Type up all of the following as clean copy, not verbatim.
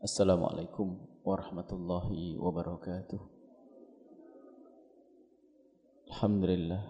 Assalamualaikum warahmatullahi wabarakatuh. Alhamdulillah.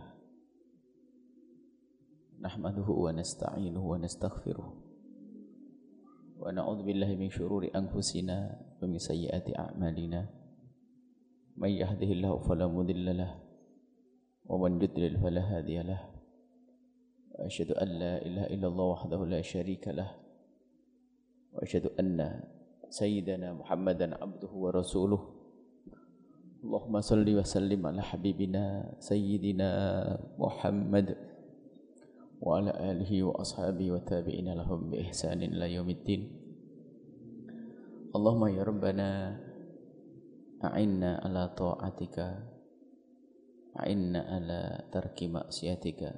Nahmaduhu wa nasta'inuhu wa nastaghfiruh. Wa na'udzu billahi min syururi anfusina wa min sayyiati a'malina. May yahdihillahu fala mudilla lahu wa man yudlil fala hadiya lahu. Wa asyhadu an la ilaha illallah wahdahu la syarika lahu. Wa asyhadu anna Sayyidina Muhammadan abduhu wa rasuluh. Allahumma salli wa sallim ala habibina Sayyidina Muhammad wa ala alihi wa ashabihi wa tabi'ina lahum bi ihsanin ila yaumiddin. Allahumma ya Rabbana a'inna ala ta'atika, a'inna ala tarki maksiatika,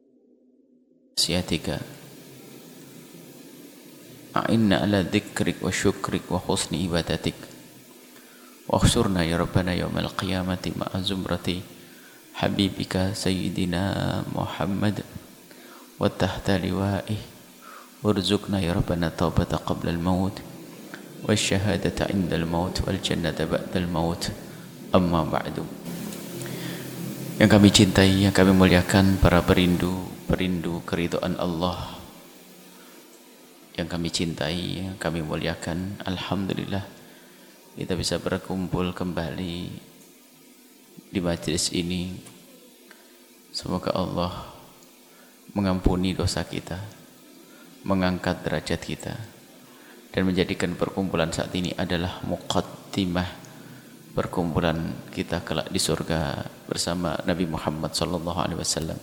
a'inna ala dzikrik wa syukrik wa husni ibadatik. Wa khsurna ya Rabbana yawmal qiyamati ma'a zumrati habibika Sayyidina Muhammad wa tahta liwa'ih. Warzuqna ya Rabbana taubata qabla al-maut wa syahadata inda al-maut wal jannata ba'da al-maut. Amma ba'du. Yang kami cintai, yang kami muliakan, para perindu keridhaan Allah yang kami cintai, yang kami muliakan, alhamdulillah kita bisa berkumpul kembali di majlis ini. Semoga Allah mengampuni dosa kita, mengangkat derajat kita, dan menjadikan perkumpulan saat ini adalah muqaddimah perkumpulan kita kelak di surga bersama Nabi Muhammad SAW.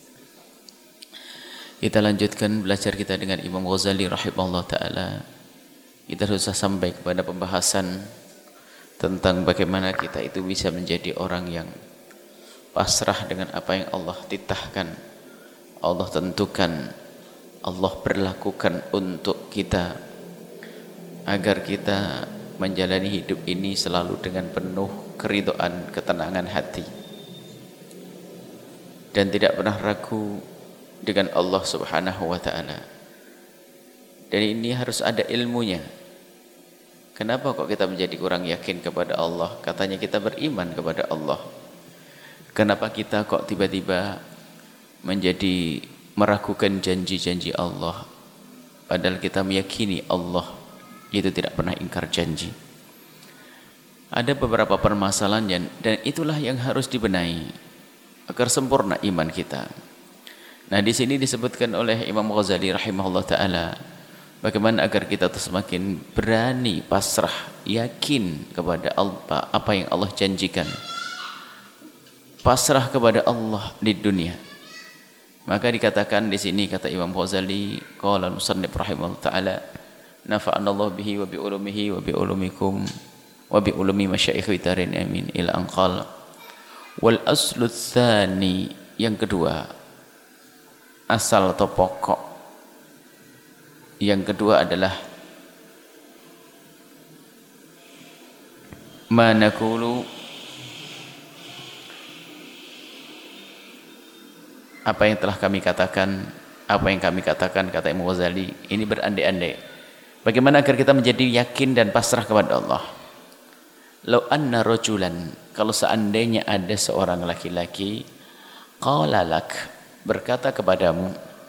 Kita lanjutkan belajar kita dengan Imam Ghazali rahimahullah ta'ala. Kita sudah sampai kepada pembahasan tentang bagaimana kita itu bisa menjadi orang yang pasrah dengan apa yang Allah titahkan, Allah tentukan, Allah berlakukan untuk kita, agar kita menjalani hidup ini selalu dengan penuh keridhaan, ketenangan hati, dan tidak pernah ragu dengan Allah Subhanahu wa ta'ala. Dan ini harus ada ilmunya. Kenapa kok kita menjadi kurang yakin kepada Allah? Katanya kita beriman kepada Allah. Kenapa kita kok tiba-tiba menjadi meragukan janji-janji Allah? Padahal kita meyakini Allah itu tidak pernah ingkar janji. Ada beberapa permasalahan dan itulah yang harus dibenahi agar sempurna iman kita. Nah, di sini disebutkan oleh Imam Ghazali rahimahullah ta'ala bagaimana agar kita semakin berani, pasrah, yakin kepada apa yang Allah janjikan, pasrah kepada Allah di dunia. Maka dikatakan di sini, kata Imam Ghazali, qala al-musannif rahimahullah ta'ala, nafa'ana Allah bihi wa bi ulumihi wa bi ulumikum wa bi ulumi masyayikh tarin amin ila anqal. Wal aslu tsani, yang kedua, asal atau pokok yang kedua adalah manakulu, apa yang telah kami katakan, apa yang kami katakan, kata Imam Ghazali, ini berandai-andai bagaimana agar kita menjadi yakin dan pasrah kepada Allah. Lau anna rajulan, kalau seandainya ada seorang laki-laki, qala lak, berkata kepadamu,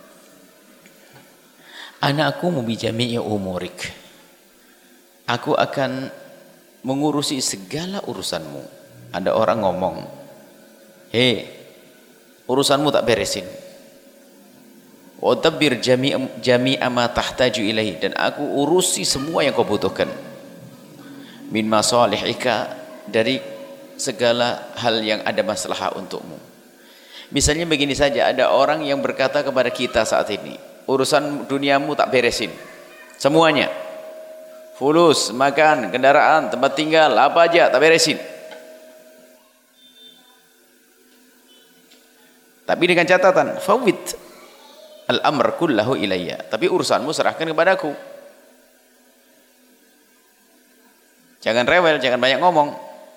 ana aqumu bi jami'i umurik, aku akan mengurusi segala urusanmu. Ada orang ngomong, hei, urusanmu tak beresin. Wa tabbir jami'a ma tahtaju ilaihi, dan aku urusi semua yang kau butuhkan. Min masalihika, dari segala hal yang ada masalah untukmu. Misalnya begini saja, ada orang yang berkata kepada kita saat ini, urusan duniamu tak beresin, semuanya, fulus, makan, kendaraan, tempat tinggal, apa aja tak beresin. Tapi dengan catatan, fawwid al-amr kullahu ilayya, tapi urusanmu serahkan kepadaku. Jangan rewel, jangan banyak ngomong.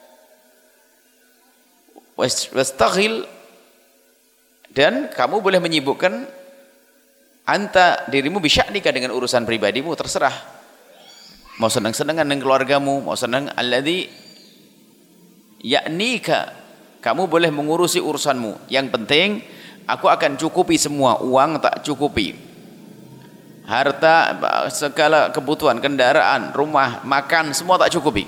Wastaghil, dan kamu boleh menyibukkan anta dirimu bisya'nika dengan urusan pribadimu, terserah. mau senang-senangan dengan keluargamu, mau senang alladzi ya'nika, kamu boleh mengurusi urusanmu. Yang penting aku akan cukupi semua, uang tak cukupi, harta, segala kebutuhan, kendaraan, rumah, makan, semua tak cukupi.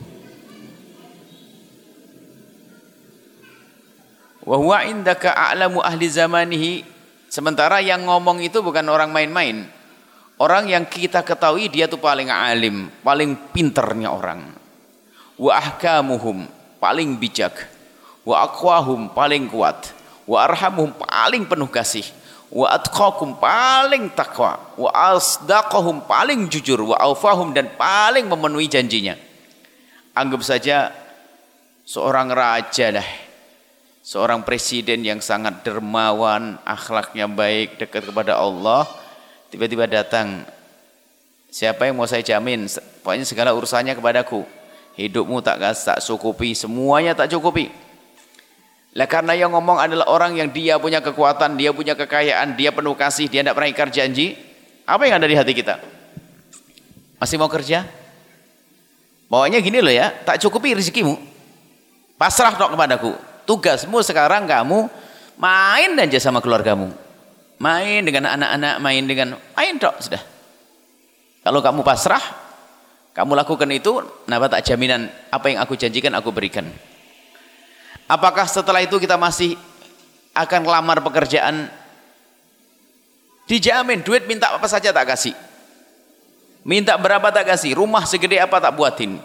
Wa huwa indaka a'lamu ahli zamanihi, sementara yang ngomong itu bukan orang main-main. Orang yang kita ketahui dia tuh paling alim, paling pinternya orang. Wa ahkamuhum, paling bijak. Wa aqwahum, paling kuat. Wa arhamuhum, paling penuh kasih. Wa atqakum, paling takwa. Wa asdaqahum, paling jujur. Wa awfahum, dan paling memenuhi janjinya. Anggap saja seorang raja lah, seorang presiden yang sangat dermawan, akhlaknya baik, dekat kepada Allah. Tiba-tiba datang, siapa yang mau saya jamin, pokoknya segala urusannya kepadaku, hidupmu tak cukupi, semuanya tak cukupi. Lah karena yang ngomong adalah orang yang dia punya kekuatan, dia punya kekayaan, dia penuh kasih, dia tidak pernah ingkar janji. Apa yang ada di hati kita? Masih mau kerja? Pokoknya gini loh ya, tak cukupi rezekimu, pasrah dok kepadaku. Tugasmu sekarang kamu main aja sama keluargamu, main dengan anak-anak, main dok sudah. Kalau kamu pasrah, kamu lakukan itu, kenapa tak jaminan apa yang aku janjikan aku berikan. Apakah setelah itu kita masih akan lamar pekerjaan? Dijamin, duit minta apa saja tak kasih, minta berapa tak kasih, rumah segede apa tak buatin.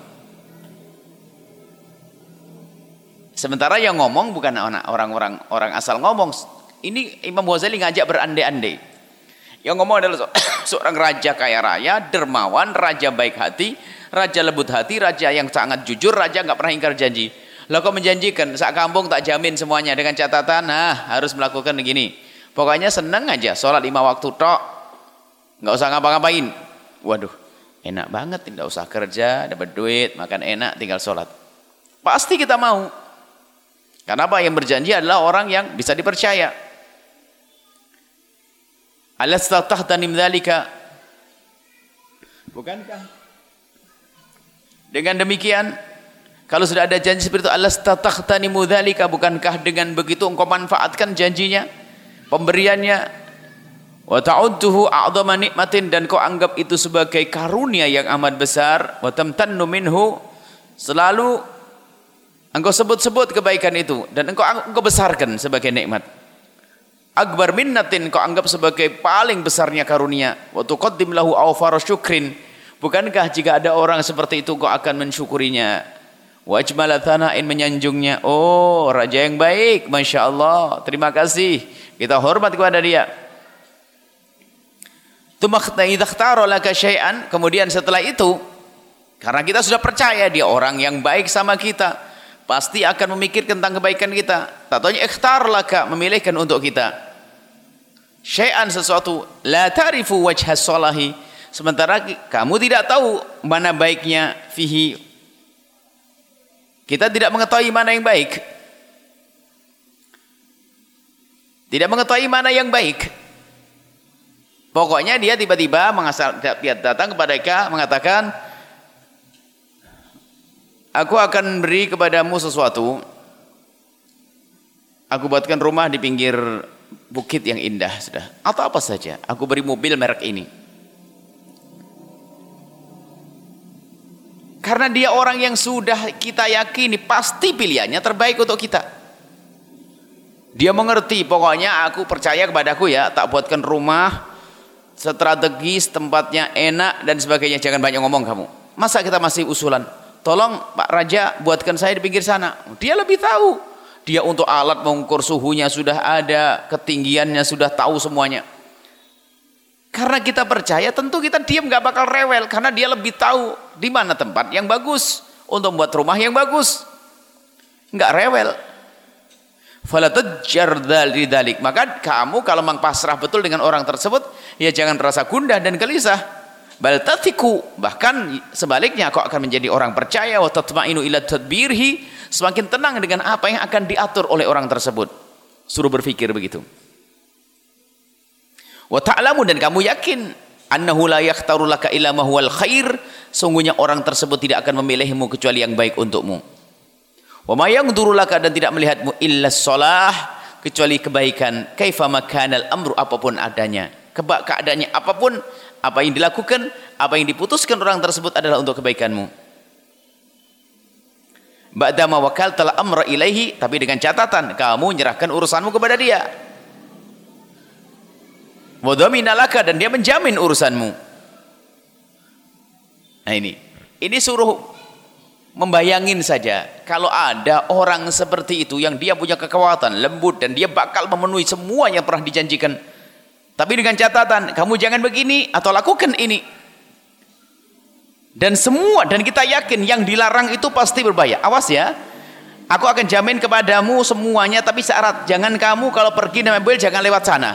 Sementara yang ngomong bukan orang asal ngomong. Ini Imam Ghazali ngajak berandai-andai. Yang ngomong adalah seorang raja kaya raya, dermawan, raja baik hati, raja lembut hati, raja yang sangat jujur, raja nggak pernah ingkar janji. Lah kok menjanjikan sak kampung tak jamin semuanya dengan catatan, harus melakukan begini. Pokoknya seneng aja, sholat 5 waktu tok, nggak usah ngapa-ngapain. Waduh, enak banget, tidak usah kerja, dapat duit, makan enak, tinggal sholat. Pasti kita mau. Karena apa? Yang berjanji adalah orang yang bisa dipercaya. Alastatahtanim dzalika, bukankah dengan demikian kalau sudah ada janji seperti itu, alastatahtanim dzalika, bukankah dengan begitu engkau manfaatkan janjinya, pemberiannya, wa ta'udduhu a'dhama nikmatin, dan kau anggap itu sebagai karunia yang amat besar, wa tamtannu minhu, selalu engkau sebut-sebut kebaikan itu dan engkau besarkan sebagai nikmat. Akbar minnatin, kau anggap sebagai paling besarnya karunia. Wa tuqaddim lahu awfar syukrin, bukankah jika ada orang seperti itu kau akan mensyukurinya. Wa ajmala thana'in, menyanjungnya. Oh, raja yang baik, Masya Allah, terima kasih, kita hormat kepada dia. Kemudian setelah itu, karena kita sudah percaya dia orang yang baik sama kita, pasti akan memikirkan tentang kebaikan kita. Tatonya ikhtar laka, memilihkan untuk kita syai'an, sesuatu, la ta'rifu wajha salahi, sementara kamu tidak tahu mana baiknya fihi, kita tidak mengetahui mana yang baik, tidak mengetahui mana yang baik. Pokoknya dia tiba-tiba datang kepada mereka mengatakan, aku akan beri kepadamu sesuatu. Aku buatkan rumah di pinggir bukit yang indah, sudah. Atau apa saja. Aku beri mobil merek ini. Karena dia orang yang sudah kita yakini pasti pilihannya terbaik untuk kita. Dia mengerti, pokoknya aku percaya kepadaku ya, tak buatkan rumah strategis, tempatnya enak dan sebagainya. Jangan banyak ngomong kamu. Masa kita masih usulan? Tolong Pak Raja buatkan saya di pinggir sana. Dia lebih tahu. Dia untuk alat mengukur suhunya sudah ada, ketinggiannya sudah tahu semuanya. Karena kita percaya, tentu kita diam, gak bakal rewel, karena dia lebih tahu di mana tempat yang bagus untuk membuat rumah yang bagus. Gak rewel. Falatadjar dzalik. Maka kamu kalau memang pasrah betul dengan orang tersebut, ya jangan merasa gundah dan gelisah. Bal tatiku, bahkan sebaliknya kau akan menjadi orang percaya, wa tatma'inu ila tadbirhi, semakin tenang dengan apa yang akan diatur oleh orang tersebut. Suruh berpikir begitu. Wa ta'lamu, dan kamu yakin Annahu la yakhtaru laka illa ma huwal khair, sungguhnya orang tersebut tidak akan memilihmu kecuali yang baik untukmu. Wa ma yanzuru laka, dan tidak melihatmu illa shalah, kecuali kebaikan. Kaifa makanal amru, apapun adanya, keadaannya apapun, apa yang dilakukan, apa yang diputuskan orang tersebut adalah untuk kebaikanmu. Ba'dama wakaltal amra ilaihi, tapi dengan catatan kamu menyerahkan urusanmu kepada dia. Wa dhamina laka, dan dia menjamin urusanmu. Nah ini suruh membayangin saja kalau ada orang seperti itu yang dia punya kekuatan lembut dan dia bakal memenuhi semua yang pernah dijanjikan. Tapi dengan catatan kamu jangan begini atau lakukan ini. Dan kita yakin yang dilarang itu pasti berbahaya. Awas ya, aku akan jamin kepadamu semuanya, tapi syarat jangan kamu kalau pergi naik mobil jangan lewat sana.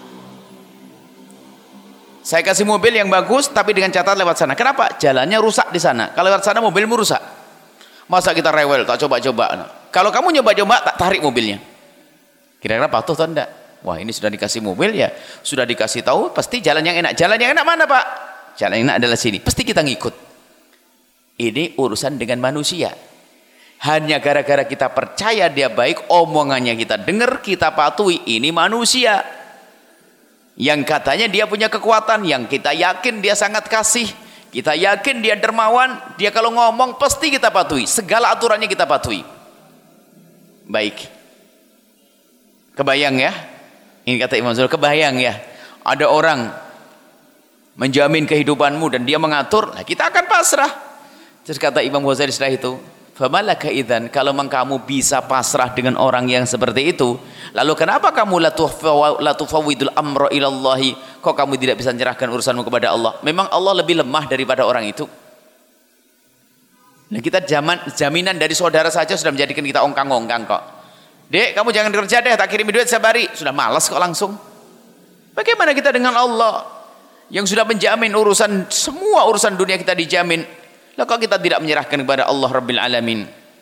Saya kasih mobil yang bagus tapi dengan catatan lewat sana. Kenapa? Jalannya rusak di sana. Kalau lewat sana mobilmu rusak. Masa kita rewel tak coba-coba? Kalau kamu nyoba-coba tak tarik mobilnya. Kira-kira patuh atau enggak? Wah, ini sudah dikasih mobil ya, sudah dikasih tahu pasti jalan yang enak. Jalan yang enak mana, Pak? Jalan yang enak adalah sini. Pasti kita ngikut. Ini urusan dengan manusia. Hanya gara-gara kita percaya dia baik, omongannya kita dengar, kita patuhi. Ini manusia yang katanya dia punya kekuatan, yang kita yakin dia sangat kasih, kita yakin dia dermawan, dia kalau ngomong pasti kita patuhi, segala aturannya kita patuhi. Baik, kebayang ya, ini kata Imam Ghazali, kebayang ya, ada orang menjamin kehidupanmu dan dia mengatur, nah kita akan pasrah. Terus kata Imam Ghazali setelah itu, famalaka idzan, kalau memang kamu bisa pasrah dengan orang yang seperti itu, lalu kenapa kamu la tufawwidul amra ila Allah? Kok kamu tidak bisa menyerahkan urusanmu kepada Allah? Memang Allah lebih lemah daripada orang itu? Nah, kita jaminan dari saudara saja sudah menjadikan kita ongkang-ongkang kok. Dek, kamu jangan kerja deh, tak kirim duit sabari. Sudah malas kok langsung. Bagaimana kita dengan Allah yang sudah menjamin urusan, semua urusan dunia kita dijamin? Lah kok kita tidak menyerahkan kepada Allah Rabbil Alamin?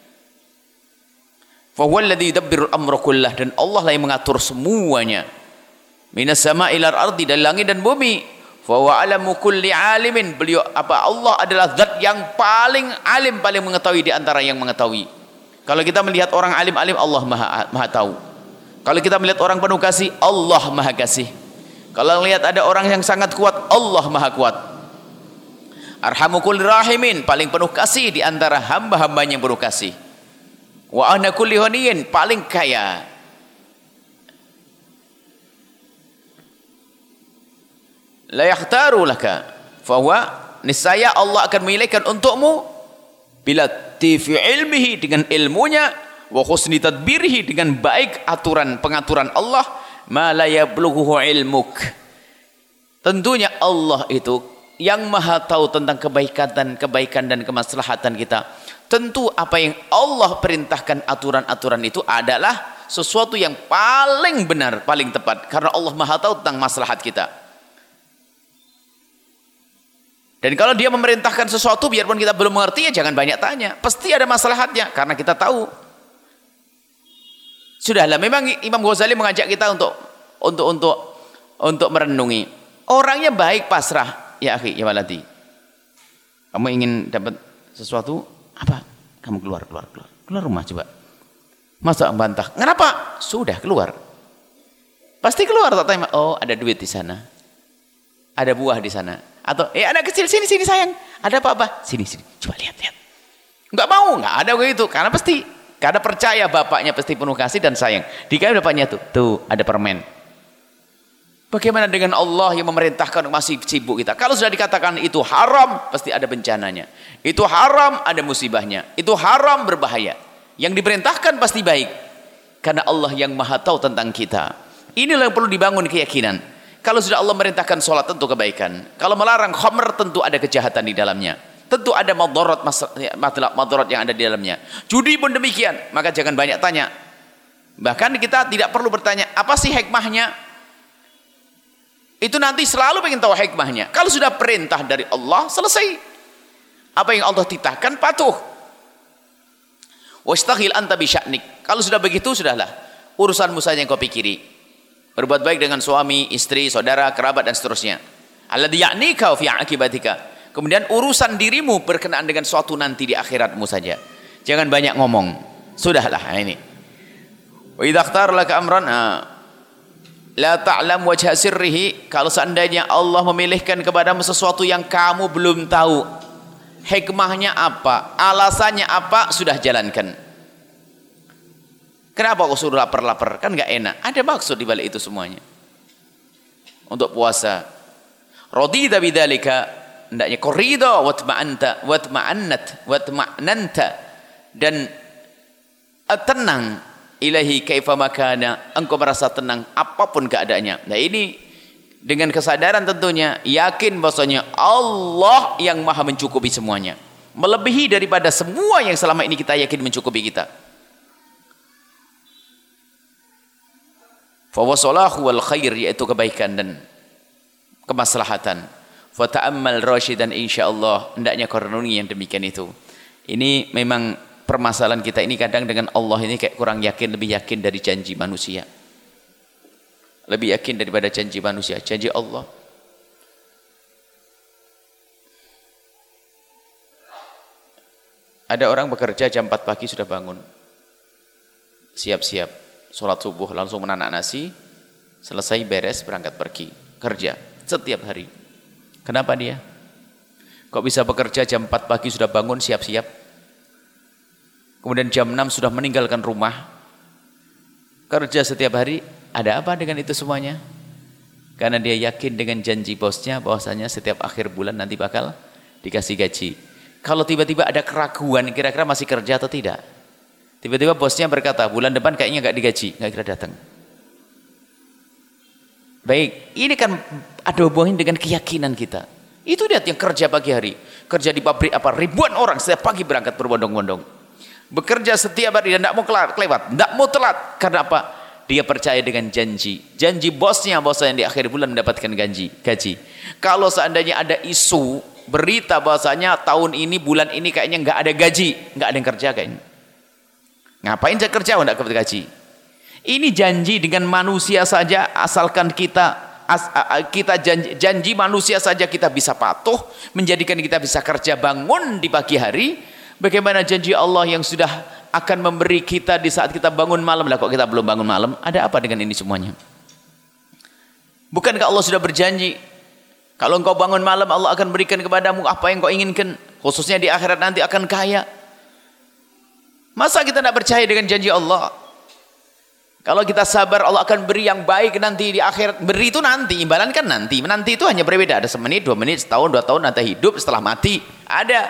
Fa huwal ladzi yudabbirul amra kullah, dan Allah lah yang mengatur semuanya. Minas sama'i ilal ardi, dari langit dan bumi. Fa huwa alamu kulli alimin, beliau Allah adalah zat yang paling alim, paling mengetahui di antara yang mengetahui. Kalau kita melihat orang alim-alim, Allah maha tahu. Kalau kita melihat orang penuh kasih, Allah maha kasih. Kalau melihat ada orang yang sangat kuat, Allah maha kuat. Arhamu kulli rahimin, paling penuh kasih di antara hamba-hambanya yang penuh kasih. Wa ana kulli ghaniyin, paling kaya. La yakhtaru laka, fahuwa, niscaya Allah akan memilihkan untukmu bila tifi ilmihi, dengan ilmunya, wa husni tadbirihi, dengan baik aturan pengaturan Allah, ma la yablughuhu ilmuk. Tentunya Allah itu yang maha tahu tentang kebaikan dan kemaslahatan kita. Tentu apa yang Allah perintahkan, aturan-aturan itu adalah sesuatu yang paling benar, paling tepat, karena Allah maha tahu tentang maslahat kita. Dan kalau dia memerintahkan sesuatu biarpun kita belum mengerti, ya jangan banyak tanya, pasti ada maslahatnya karena kita tahu. Sudahlah, memang Imam Ghazali mengajak kita untuk merenungi. Orangnya baik, pasrah. Ya akhi, ya waladi, kamu ingin dapat sesuatu apa? Kamu keluar rumah coba. Masa bantah? Kenapa? Sudah keluar. Pasti keluar, tak tanya. Oh, ada duit di sana, ada buah di sana, atau anak kecil sini sayang, ada apa? Sini coba lihat. Enggak mau, enggak ada begitu, karena pasti, karena percaya bapaknya pasti penuh kasih dan sayang. Dikasih bapaknya tuh ada permen. Bagaimana dengan Allah yang memerintahkan masih sibuk kita? Kalau sudah dikatakan itu haram, pasti ada bencananya. Itu haram, ada musibahnya. Itu haram, berbahaya. Yang diperintahkan pasti baik. Karena Allah yang maha tahu tentang kita. Inilah yang perlu dibangun keyakinan. Kalau sudah Allah merintahkan sholat, tentu kebaikan. Kalau melarang khamr, tentu ada kejahatan di dalamnya. Tentu ada madarat yang ada di dalamnya. Judi pun demikian. Maka jangan banyak tanya. Bahkan kita tidak perlu bertanya, apa sih hikmahnya? Itu nanti selalu ingin tahu hikmahnya. Kalau sudah perintah dari Allah, selesai. Apa yang Allah titahkan, patuh. Wastaghil anta bi sya'nik. Kalau sudah begitu, sudahlah. Urusanmu saja yang kau pikiri. Berbuat baik dengan suami, istri, saudara, kerabat, dan seterusnya. Alladzi ya'nika fi aqibatika. Kemudian urusan dirimu berkenaan dengan suatu nanti di akhiratmu saja. Jangan banyak ngomong. Sudahlah ini. Wa idza ikhtara laka amran la ta'lam wajha sirrihi, kalau seandainya Allah memilihkan kepadamu sesuatu yang kamu belum tahu hikmahnya apa, alasannya apa, sudah jalankan. Kenapa kau suruh lapar-lapar? Kan enggak enak. Ada maksud di balik itu semuanya. Untuk puasa. Radita bidzalika, hendaknya kau ridha watma'annanta dan tenang ilahi kaifa makana, engkau merasa tenang apapun keadaannya. Nah ini dengan kesadaran tentunya yakin bahwasanya Allah yang maha mencukupi semuanya, melebihi daripada semua yang selama ini kita yakin mencukupi kita. Fa wasalahu wal khair, yaitu kebaikan dan kemaslahatan. Fa ta'ammal rasyidan insyaallah, hendaknya kau renungi yang demikian itu. Ini memang permasalahan kita ini kadang dengan Allah ini kayak kurang yakin, lebih yakin dari janji manusia. Lebih yakin daripada janji manusia, janji Allah. Ada orang bekerja jam 4 pagi sudah bangun. Siap-siap, sholat subuh, langsung menanak nasi, selesai beres, berangkat pergi. Kerja, setiap hari. Kenapa dia? Kok bisa bekerja jam 4 pagi sudah bangun, siap-siap? Kemudian jam 6 sudah meninggalkan rumah. Kerja setiap hari, ada apa dengan itu semuanya? Karena dia yakin dengan janji bosnya bahwasanya setiap akhir bulan nanti bakal dikasih gaji. Kalau tiba-tiba ada keraguan, kira-kira masih kerja atau tidak? Tiba-tiba bosnya berkata, bulan depan kayaknya nggak digaji, nggak kira datang. Baik, ini kan ada hubungannya dengan keyakinan kita. Itu dia yang kerja pagi hari, kerja di pabrik apa, ribuan orang setiap pagi berangkat berbondong-bondong. Bekerja setiap hari dan tidak mau kelewat, tidak mau telat. Karena apa? Dia percaya dengan janji bosnya bahwasanya di akhir bulan mendapatkan gaji. Kalau seandainya ada isu berita bahwasanya tahun ini bulan ini kayaknya nggak ada gaji, nggak ada yang kerja kayaknya. Ngapain saya kerja nggak dapat gaji? Ini janji dengan manusia saja, asalkan kita janji manusia saja kita bisa patuh, menjadikan kita bisa kerja bangun di pagi hari. Bagaimana janji Allah yang sudah akan memberi kita di saat kita bangun malam? Lah kok kita belum bangun malam? Ada apa dengan ini semuanya? Bukankah Allah sudah berjanji, kalau engkau bangun malam Allah akan berikan kepadamu apa yang kau inginkan, khususnya di akhirat nanti akan kaya. Masa kita tidak percaya dengan janji Allah? Kalau kita sabar, Allah akan beri yang baik nanti di akhirat. Beri itu nanti, imbalan kan nanti. Menanti itu hanya berbeda, ada semenit, 2 menit, setahun, 2 tahun, nanti hidup, setelah mati. Ada.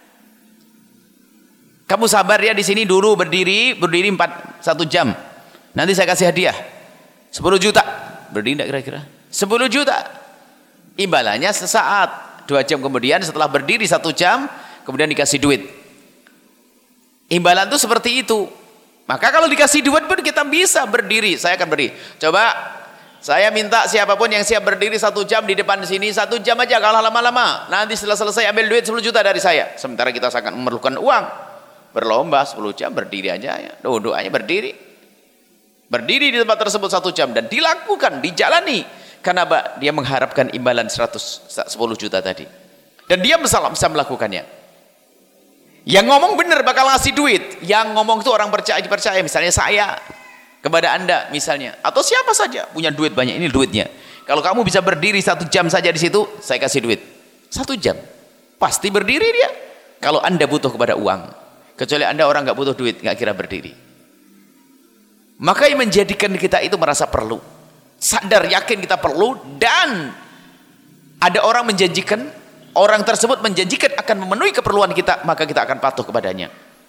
Kamu sabar ya di sini dulu berdiri 1 jam. Nanti saya kasih hadiah 10 juta. Berdiri enggak kira-kira? 10 juta. Imbalannya sesaat. 2 jam kemudian setelah berdiri 1 jam, kemudian dikasih duit. Imbalan itu seperti itu. Maka kalau dikasih duit pun kita bisa berdiri. Saya akan berdiri. Coba saya minta siapapun yang siap berdiri 1 jam di depan sini, 1 jam aja, kalau lama-lama. Nanti setelah selesai ambil duit 10 juta dari saya. Sementara kita sangat memerlukan uang. Berlomba 10 jam berdiri aja ya. Duduk aja berdiri. Berdiri di tempat tersebut 1 jam dan dilakukan, dijalani. Karena dia mengharapkan imbalan 10 juta tadi. Dan dia bisa melakukannya. Yang ngomong benar bakal ngasih duit. Yang ngomong itu orang percaya. Misalnya saya kepada anda misalnya. Atau siapa saja punya duit banyak. Ini duitnya. Kalau kamu bisa berdiri 1 jam saja di situ, saya kasih duit. 1 jam. Pasti berdiri dia. Kalau anda butuh kepada uang. Kecuali anda orang nggak butuh duit, nggak kira berdiri. Maka yang menjadikan kita itu merasa perlu. Sadar yakin kita perlu. Dan ada orang menjanjikan, orang tersebut menjanjikan akan memenuhi keperluan kita, maka kita akan patuh kepadanya.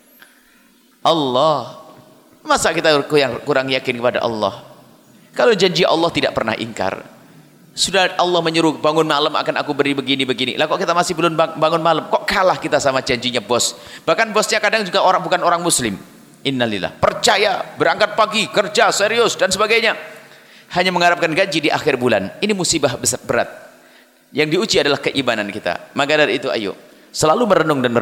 Allah, masa kita kurang yakin kepada Allah? Kalau janji Allah tidak pernah ingkar. Sudah Allah menyuruh bangun malam akan aku beri begini-begini. Lah kok kita masih belum bangun malam? Kok kalah kita sama janjinya bos? Bahkan bosnya kadang juga bukan orang muslim. Innalillah. Percaya, berangkat pagi, kerja serius dan sebagainya. Hanya mengharapkan gaji di akhir bulan. Ini musibah besar berat. Yang diuji adalah keimanan kita. Maka dari itu ayo selalu merenung dan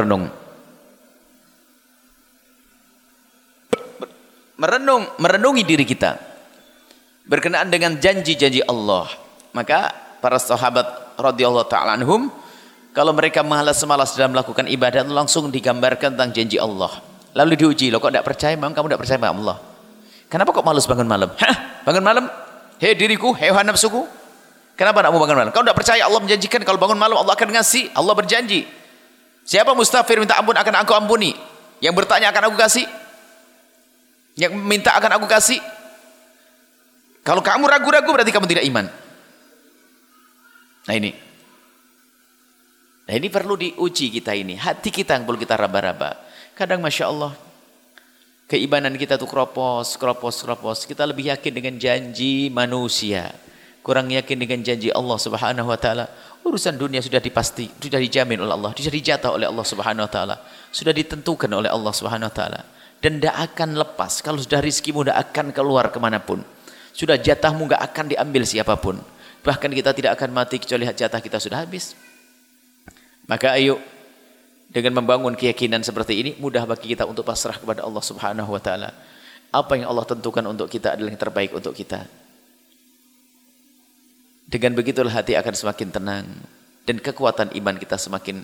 merenungi diri kita berkenaan dengan janji-janji Allah. Maka para sahabat radhiyallahu ta'ala anhum, kalau mereka malas-malas dalam melakukan ibadah, langsung digambarkan tentang janji Allah. Lalu diuji, loh kok tidak percaya, memang kamu tidak percaya sama Allah? Kenapa kok malas bangun malam? Hah? Bangun malam? Hei diriku, hewan nafsuku. Kenapa tidak mau bangun malam? Kau tidak percaya Allah menjanjikan kalau bangun malam Allah akan ngasih. Allah berjanji. Siapa mustafir minta ampun akan aku ampuni. Yang bertanya akan aku kasih. Yang minta akan aku kasih. Kalau kamu ragu-ragu berarti kamu tidak iman. Nah ini. Nah ini perlu diuji kita ini. Hati kita yang perlu kita raba-raba. Kadang Masya Allah. Keimanan kita tuh kropos. Kita lebih yakin dengan janji manusia. Kurang yakin dengan janji Allah Subhanahu wa taala. Urusan dunia sudah dijamin oleh Allah, sudah dijatah oleh Allah Subhanahu wa taala, sudah ditentukan oleh Allah Subhanahu wa taala. Dan tidak akan lepas. Kalau sudah rizkimu tidak akan keluar kemanapun. Sudah jatahmu tidak akan diambil siapapun. Bahkan kita tidak akan mati kecuali jatah kita sudah habis. Maka ayo dengan membangun keyakinan seperti ini, mudah bagi kita untuk pasrah kepada Allah Subhanahu wa taala. Apa yang Allah tentukan untuk kita adalah yang terbaik untuk kita. Dengan begitulah hati akan semakin tenang dan kekuatan iman kita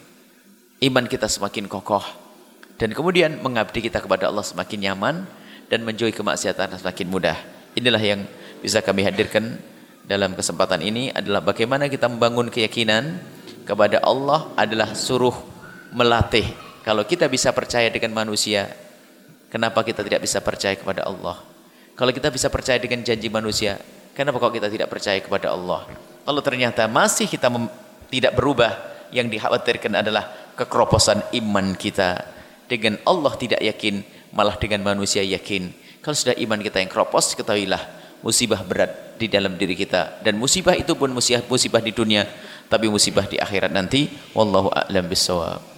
semakin kokoh, dan kemudian mengabdi kita kepada Allah semakin nyaman dan menjauhi kemaksiatan semakin mudah. Inilah yang bisa kami hadirkan dalam kesempatan ini, adalah bagaimana kita membangun keyakinan kepada Allah adalah suruh melatih. Kalau kita bisa percaya dengan manusia, kenapa kita tidak bisa percaya kepada Allah? Kalau kita bisa percaya dengan janji manusia, kenapa kok kita tidak percaya kepada Allah? Kalau ternyata masih kita tidak berubah, yang dikhawatirkan adalah kekroposan iman kita. Dengan Allah tidak yakin, malah dengan manusia yakin. Kalau sudah iman kita yang kropos, ketahuilah musibah berat di dalam diri kita. Dan musibah itu pun musibah di dunia, tapi musibah di akhirat nanti. Wallahu a'lam bissawab.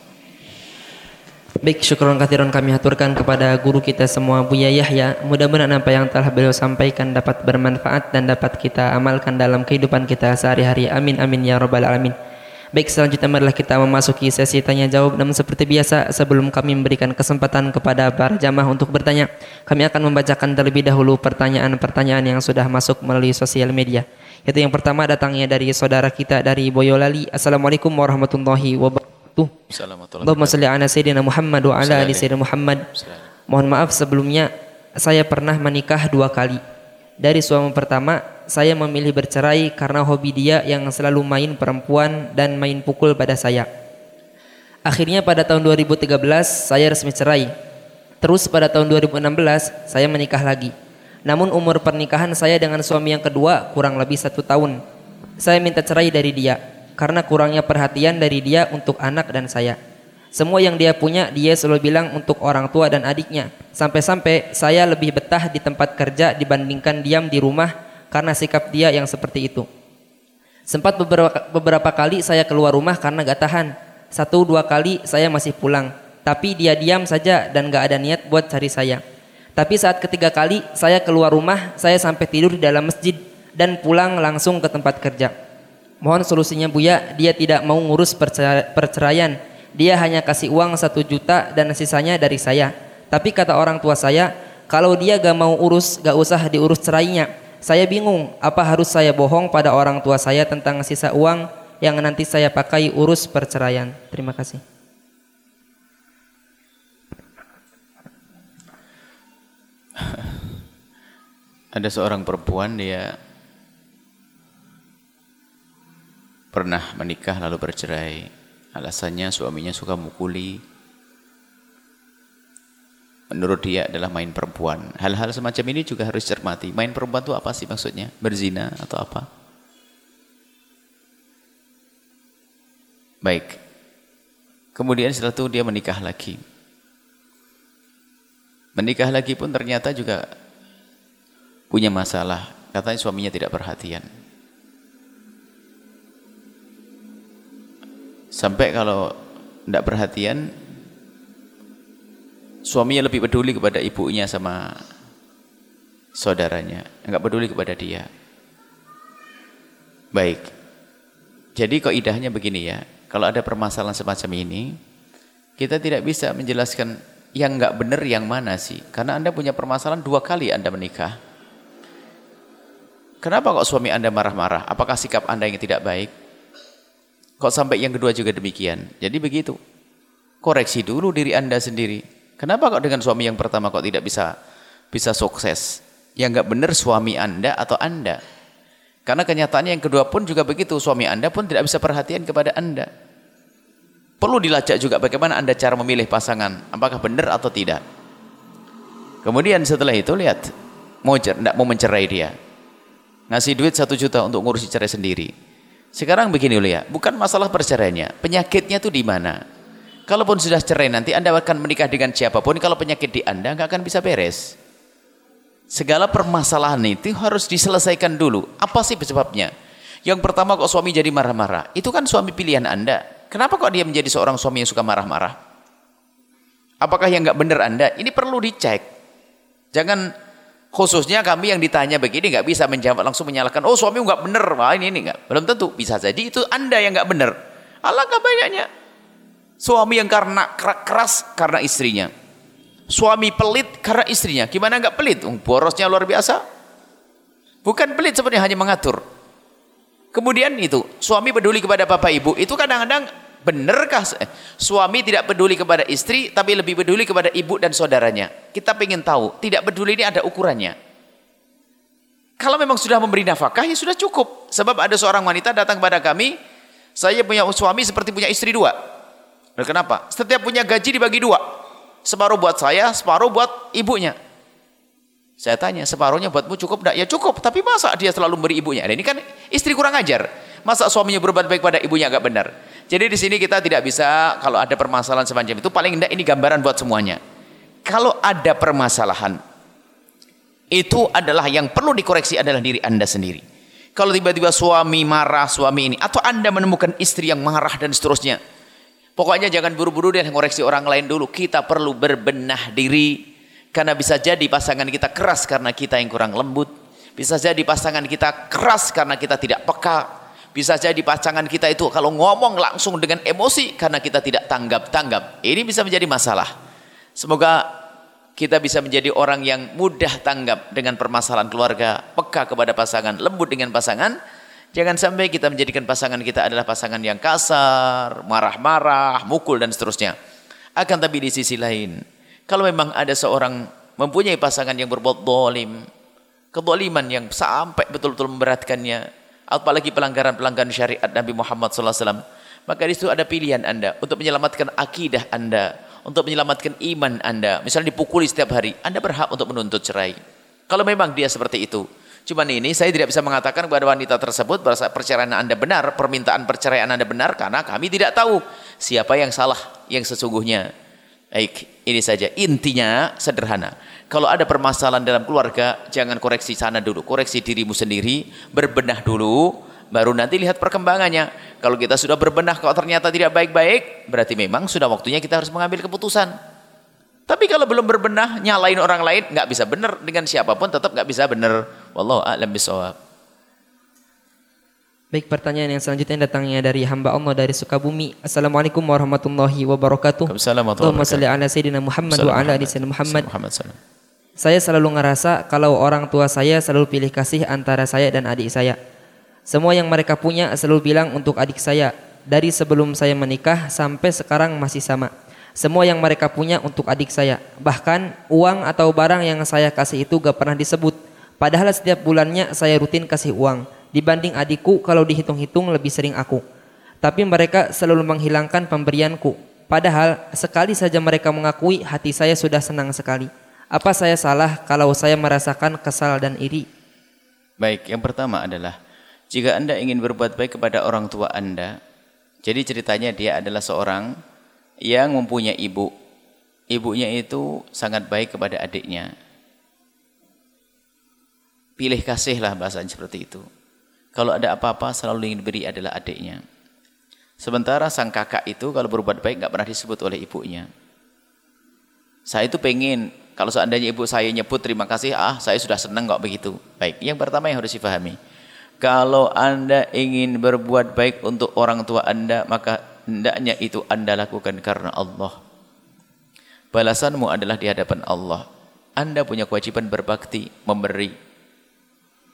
Baik, syukron katsiran kami haturkan kepada guru kita semua, Buya Yahya. Mudah-mudahan apa yang telah beliau sampaikan dapat bermanfaat dan dapat kita amalkan dalam kehidupan kita sehari-hari. Amin amin ya rabbal alamin. Baik, selanjutnya marilah kita memasuki sesi tanya jawab. Namun seperti biasa, sebelum kami memberikan kesempatan kepada para jamaah untuk bertanya, kami akan membacakan terlebih dahulu pertanyaan-pertanyaan yang sudah masuk melalui sosial media. Yaitu yang pertama datangnya dari saudara kita dari Boyolali. Assalamualaikum warahmatullahi wabarakatuh. Allahumma salli ala sayyidina Muhammad wa ala ali sayyidina Muhammad. Mohon maaf sebelumnya, saya pernah menikah 2 kali. Dari suami pertama, saya memilih bercerai karena hobi dia yang selalu main perempuan dan main pukul pada saya. Akhirnya pada tahun 2013 saya resmi cerai. Terus pada tahun 2016 saya menikah lagi. Namun umur pernikahan saya dengan suami yang kedua kurang lebih 1 tahun. Saya minta cerai dari dia karena kurangnya perhatian dari dia untuk anak dan saya. Semua yang dia punya dia selalu bilang untuk orang tua dan adiknya. Sampai-sampai saya lebih betah di tempat kerja dibandingkan diam di rumah karena sikap dia yang seperti itu. Sempat beberapa kali saya keluar rumah karena gak tahan. 1-2 kali saya masih pulang, tapi dia diam saja dan gak ada niat buat cari saya. Tapi saat ketiga kali saya keluar rumah, saya sampai tidur di dalam masjid dan pulang langsung ke tempat kerja. Mohon solusinya Buya. Dia tidak mau ngurus perceraian. Dia hanya kasih uang 1 juta dan sisanya dari saya. Tapi kata orang tua saya, kalau dia gak mau urus, gak usah diurus cerainya. Saya bingung, apa harus saya bohong pada orang tua saya tentang sisa uang yang nanti saya pakai urus perceraian? Terima kasih. Ada seorang perempuan, dia pernah menikah lalu bercerai. Alasannya suaminya suka mukuli. Menurut dia adalah main perempuan. Hal-hal semacam ini juga harus cermati. Main perempuan itu apa sih maksudnya? Berzina atau apa? Baik. Kemudian setelah itu dia menikah lagi. Menikah lagi pun ternyata juga punya masalah. Katanya suaminya tidak perhatian. Sampai kalau tidak perhatian, suaminya lebih peduli kepada ibunya sama saudaranya, enggak peduli kepada dia. Baik. Jadi kaidahnya begini ya, kalau ada permasalahan semacam ini, kita tidak bisa menjelaskan yang enggak benar yang mana sih. Karena Anda punya permasalahan 2 kali Anda menikah. kenapa kok suami Anda marah-marah? Apakah sikap Anda yang tidak baik? Kok sampai yang kedua juga demikian? Jadi begitu. Koreksi dulu diri Anda sendiri. Kenapa kok dengan suami yang pertama kok tidak bisa sukses? Yang enggak benar suami Anda atau Anda? Karena kenyataannya yang kedua pun juga begitu. Suami Anda pun tidak bisa perhatian kepada Anda. Perlu dilacak juga bagaimana Anda cara memilih pasangan. Apakah benar atau tidak? Kemudian setelah itu lihat. Tidak mau mencerai dia. Ngasih duit 1 juta untuk ngurusi cerai sendiri. Sekarang begini ya, bukan masalah perceraiannya, penyakitnya itu di mana? Kalaupun sudah cerai nanti Anda akan menikah dengan siapapun, kalau penyakit di Anda nggak akan bisa beres. Segala permasalahan itu harus diselesaikan dulu. Apa sih sebabnya? Yang pertama kok suami jadi marah-marah, itu kan suami pilihan Anda. Kenapa kok dia menjadi seorang suami yang suka marah-marah? Apakah yang nggak benar Anda? Ini perlu dicek. Jangan khususnya kami yang ditanya begini nggak bisa menjawab langsung menyalahkan. Oh suami nggak benar, wah ini nggak. Belum tentu. Bisa jadi itu Anda yang nggak benar. Alangkah banyaknya suami yang karena keras karena istrinya, suami pelit karena istrinya. Gimana nggak pelit? Borosnya luar biasa. Bukan pelit sebenarnya, hanya mengatur. Kemudian itu suami peduli kepada bapak ibu. Itu kadang-kadang benarkah suami tidak peduli kepada istri tapi lebih peduli kepada ibu dan saudaranya? Kita ingin tahu, tidak peduli ini ada ukurannya. Kalau memang sudah memberi nafkah ya sudah cukup. Sebab ada seorang wanita datang kepada kami, saya punya suami seperti punya istri 2. Kenapa? Setiap punya gaji dibagi 2. Separuh buat saya, separuh buat ibunya. Saya tanya, separuhnya buatmu cukup enggak? Ya cukup, tapi masa dia selalu memberi ibunya? Nah, ini kan istri kurang ajar. Masa suaminya berbuat baik pada ibunya enggak benar? Jadi di sini kita tidak bisa, kalau ada permasalahan semacam itu, paling tidak ini gambaran buat semuanya. Kalau ada permasalahan, itu adalah yang perlu dikoreksi adalah diri Anda sendiri. Kalau tiba-tiba suami marah, suami ini, atau Anda menemukan istri yang marah dan seterusnya, pokoknya jangan buru-buru deh ngoreksi orang lain dulu. Kita perlu berbenah diri, karena bisa jadi pasangan kita keras karena kita yang kurang lembut. Bisa jadi pasangan kita keras karena kita tidak peka. Bisa jadi pasangan kita itu kalau ngomong langsung dengan emosi karena kita tidak tanggap-tanggap. Ini bisa menjadi masalah. Semoga kita bisa menjadi orang yang mudah tanggap dengan permasalahan keluarga, peka kepada pasangan, lembut dengan pasangan. Jangan sampai kita menjadikan pasangan kita adalah pasangan yang kasar, marah-marah, mukul dan seterusnya. Akan tapi di sisi lain, kalau memang ada seorang mempunyai pasangan yang berbuat zalim, kezaliman yang sampai betul-betul memberatkannya, apalagi pelanggaran-pelanggaran syariat Nabi Muhammad SAW, maka di situ ada pilihan Anda untuk menyelamatkan akidah Anda, untuk menyelamatkan iman Anda. Misalnya dipukuli setiap hari, Anda berhak untuk menuntut cerai. Kalau memang dia seperti itu. Cuman ini saya tidak bisa mengatakan kepada wanita tersebut bahwa perceraian Anda benar, permintaan perceraian Anda benar, karena kami tidak tahu siapa yang salah, yang sesungguhnya. Baik, ini saja. Intinya sederhana. Kalau ada permasalahan dalam keluarga, jangan koreksi sana dulu. Koreksi dirimu sendiri, berbenah dulu, baru nanti lihat perkembangannya. Kalau kita sudah berbenah, kalau ternyata tidak baik-baik, berarti memang sudah waktunya kita harus mengambil keputusan. Tapi kalau belum berbenah, nyalain orang lain, nggak bisa benar dengan siapapun, tetap nggak bisa benar. Wallahu a'lam bishawab. Baik, pertanyaan yang selanjutnya datangnya dari hamba Allah dari Sukabumi. Assalamualaikum warahmatullahi wabarakatuh. Allahumma shalli ala sayyidina Muhammad wa ala ali sayyidina Muhammad. Saya selalu ngerasa kalau orang tua saya selalu pilih kasih antara saya dan adik saya. Semua yang mereka punya selalu bilang untuk adik saya. Dari sebelum saya menikah sampai sekarang masih sama. Semua yang mereka punya untuk adik saya. Bahkan uang atau barang yang saya kasih itu gak pernah disebut. Padahal setiap bulannya saya rutin kasih uang. Dibanding adikku, kalau dihitung-hitung lebih sering aku. Tapi mereka selalu menghilangkan pemberianku. Padahal sekali saja mereka mengakui, hati saya sudah senang sekali. Apa saya salah kalau saya merasakan kesal dan iri? Baik, yang pertama adalah jika Anda ingin berbuat baik kepada orang tua Anda, jadi ceritanya dia adalah seorang yang mempunyai ibu. Ibunya itu sangat baik kepada adiknya. Pilih kasihlah bahasanya seperti itu. Kalau ada apa-apa selalu ingin diberi adalah adiknya. Sementara sang kakak itu kalau berbuat baik nggak pernah disebut oleh ibunya. Saya itu pengen kalau seandainya ibu saya nyebut terima kasih, saya sudah senang kok begitu. Baik, yang pertama yang harus dipahami. Kalau Anda ingin berbuat baik untuk orang tua Anda, maka hendaknya itu Anda lakukan karena Allah. Balasanmu adalah di hadapan Allah. Anda punya kewajiban berbakti, memberi.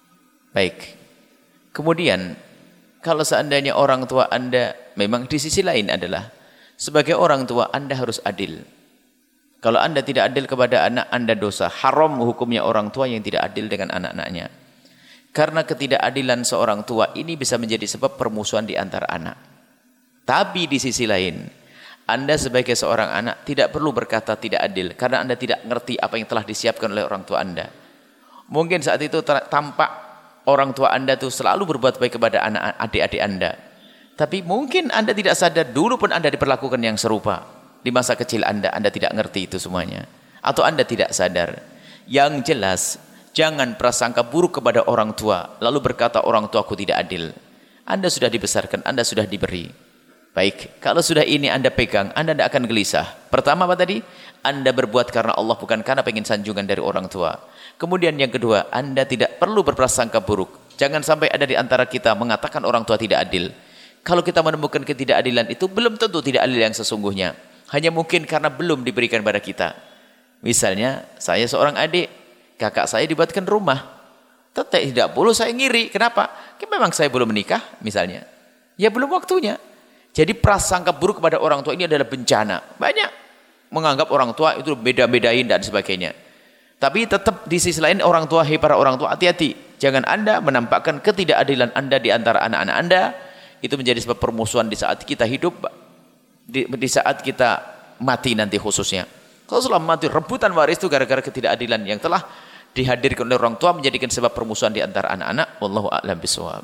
Baik. Kemudian kalau seandainya orang tua Anda memang di sisi lain adalah sebagai orang tua Anda harus adil. Kalau Anda tidak adil kepada anak Anda dosa. Haram hukumnya orang tua yang tidak adil dengan anak-anaknya. Karena ketidakadilan seorang tua ini bisa menjadi sebab permusuhan di antara anak. Tapi di sisi lain, Anda sebagai seorang anak tidak perlu berkata tidak adil. Karena Anda tidak mengerti apa yang telah disiapkan oleh orang tua Anda. Mungkin saat itu tampak orang tua Anda itu selalu berbuat baik kepada adik-adik Anda. Tapi mungkin Anda tidak sadar dulu pun Anda diperlakukan yang serupa. Di masa kecil Anda tidak ngerti itu semuanya. Atau Anda tidak sadar. Yang jelas, jangan prasangka buruk kepada orang tua. Lalu berkata orang tuaku tidak adil. Anda sudah dibesarkan, Anda sudah diberi. Baik, kalau sudah ini Anda pegang, Anda tidak akan gelisah. Pertama apa tadi? Anda berbuat karena Allah, bukan karena pengen sanjungan dari orang tua. Kemudian yang kedua, Anda tidak perlu berprasangka buruk. Jangan sampai ada di antara kita mengatakan orang tua tidak adil. Kalau kita menemukan ketidakadilan itu, belum tentu tidak adil yang sesungguhnya. Hanya mungkin karena belum diberikan pada kita. Misalnya, saya seorang adik, kakak saya dibuatkan rumah. Tidak perlu saya ngiri. Kenapa? Memang saya belum menikah, misalnya. Ya belum waktunya. Jadi prasangka buruk kepada orang tua ini adalah bencana. Banyak menganggap orang tua itu beda-bedain dan sebagainya. Tapi tetap di sisi lain orang tua, para orang tua hati-hati. Jangan Anda menampakkan ketidakadilan Anda di antara anak-anak Anda. Itu menjadi sebab permusuhan di saat kita hidup. Di saat kita mati nanti khususnya. Kalau selama mati rebutan waris itu gara-gara ketidakadilan yang telah dihadirkan oleh orang tua menjadikan sebab permusuhan di antara anak-anak. Wallahu a'lam bishawab.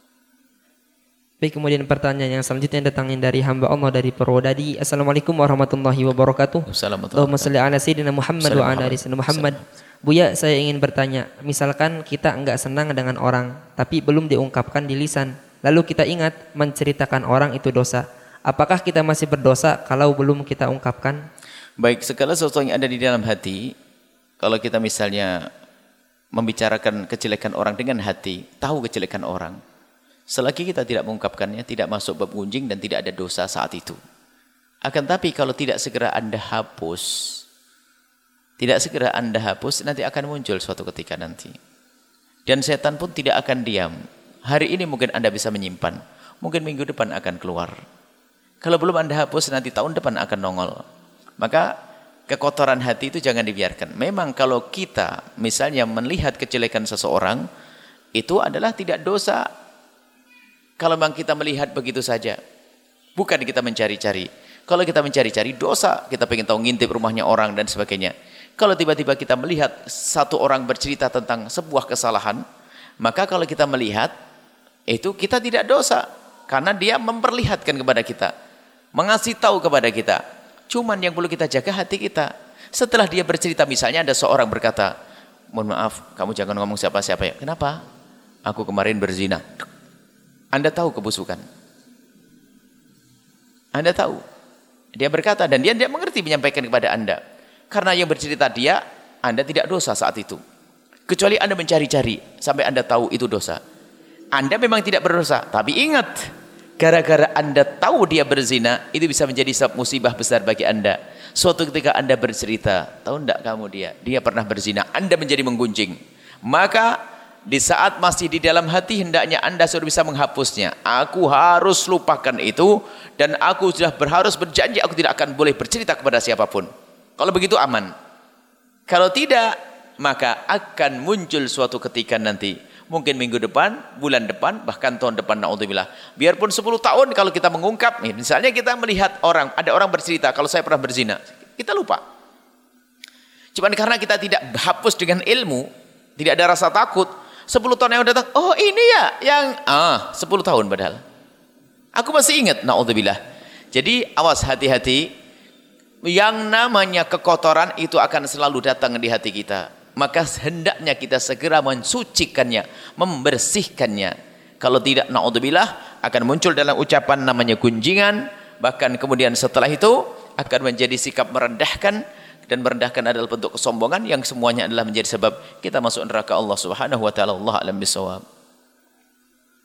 Baik, kemudian pertanyaan yang selanjutnya datangin dari hamba Allah dari Purwodadi. Assalamualaikum warahmatullahi wabarakatuh. Allahumma shalli ala sayyidina Muhammad wa ala ali sayyidina Muhammad. Buya, saya ingin bertanya, misalkan kita enggak senang dengan orang tapi belum diungkapkan di lisan, lalu kita ingat menceritakan orang itu dosa. Apakah kita masih berdosa kalau belum kita ungkapkan? Baik, segala sesuatu yang ada di dalam hati, kalau kita misalnya membicarakan kejelekan orang dengan hati, tahu kejelekan orang, selagi kita tidak mengungkapkannya, tidak masuk bab gunjing dan tidak ada dosa saat itu. Akan tapi kalau tidak segera Anda hapus, nanti akan muncul suatu ketika nanti. Dan setan pun tidak akan diam. Hari ini mungkin Anda bisa menyimpan, mungkin minggu depan akan keluar. Kalau belum Anda hapus, nanti tahun depan akan nongol. Maka kekotoran hati itu jangan dibiarkan. Memang kalau kita misalnya melihat kejelekan seseorang, itu adalah tidak dosa. Kalau memang kita melihat begitu saja, bukan kita mencari-cari. Kalau kita mencari-cari dosa, kita pengen tahu ngintip rumahnya orang dan sebagainya. Kalau tiba-tiba kita melihat satu orang bercerita tentang sebuah kesalahan, maka kalau kita melihat, itu kita tidak dosa. Karena dia memperlihatkan kepada kita. Mengasih tahu kepada kita. Cuman yang perlu kita jaga hati kita. Setelah dia bercerita, misalnya ada seorang berkata, mohon maaf, kamu jangan ngomong siapa-siapa ya. Kenapa? Aku kemarin berzina. Anda tahu kebusukan. Anda tahu. Dia berkata dan dia tidak mengerti menyampaikan kepada Anda. Karena yang bercerita dia, Anda tidak dosa saat itu. Kecuali Anda mencari-cari sampai Anda tahu itu dosa. Anda memang tidak berdosa, tapi ingat, gara-gara Anda tahu dia berzina, itu bisa menjadi sebab musibah besar bagi Anda. Suatu ketika Anda bercerita, tahu tidak kamu dia pernah berzina, Anda menjadi menggunjing. Maka di saat masih di dalam hati, hendaknya Anda sudah bisa menghapusnya. Aku harus lupakan itu, dan aku sudah harus berjanji, aku tidak akan boleh bercerita kepada siapapun. Kalau begitu aman. Kalau tidak, maka akan muncul suatu ketika nanti. Mungkin minggu depan, bulan depan, bahkan tahun depan, na'udzubillah. Biarpun 10 tahun kalau kita mengungkap, nih, misalnya kita melihat ada orang bercerita, kalau saya pernah berzina, kita lupa. Cuman karena kita tidak hapus dengan ilmu, tidak ada rasa takut, 10 tahun yang datang, oh ini ya, yang 10 tahun padahal. Aku masih ingat, na'udzubillah. Jadi awas, hati-hati, yang namanya kekotoran itu akan selalu datang di hati kita. Maka hendaknya kita segera mensucikannya, membersihkannya. Kalau tidak, na'udzubillah, akan muncul dalam ucapan namanya gunjingan. Bahkan kemudian setelah itu akan menjadi sikap merendahkan. Dan merendahkan adalah bentuk kesombongan yang semuanya adalah menjadi sebab kita masuk neraka Allah Subhanahu wa ta'ala. Allah a'lam bishawab.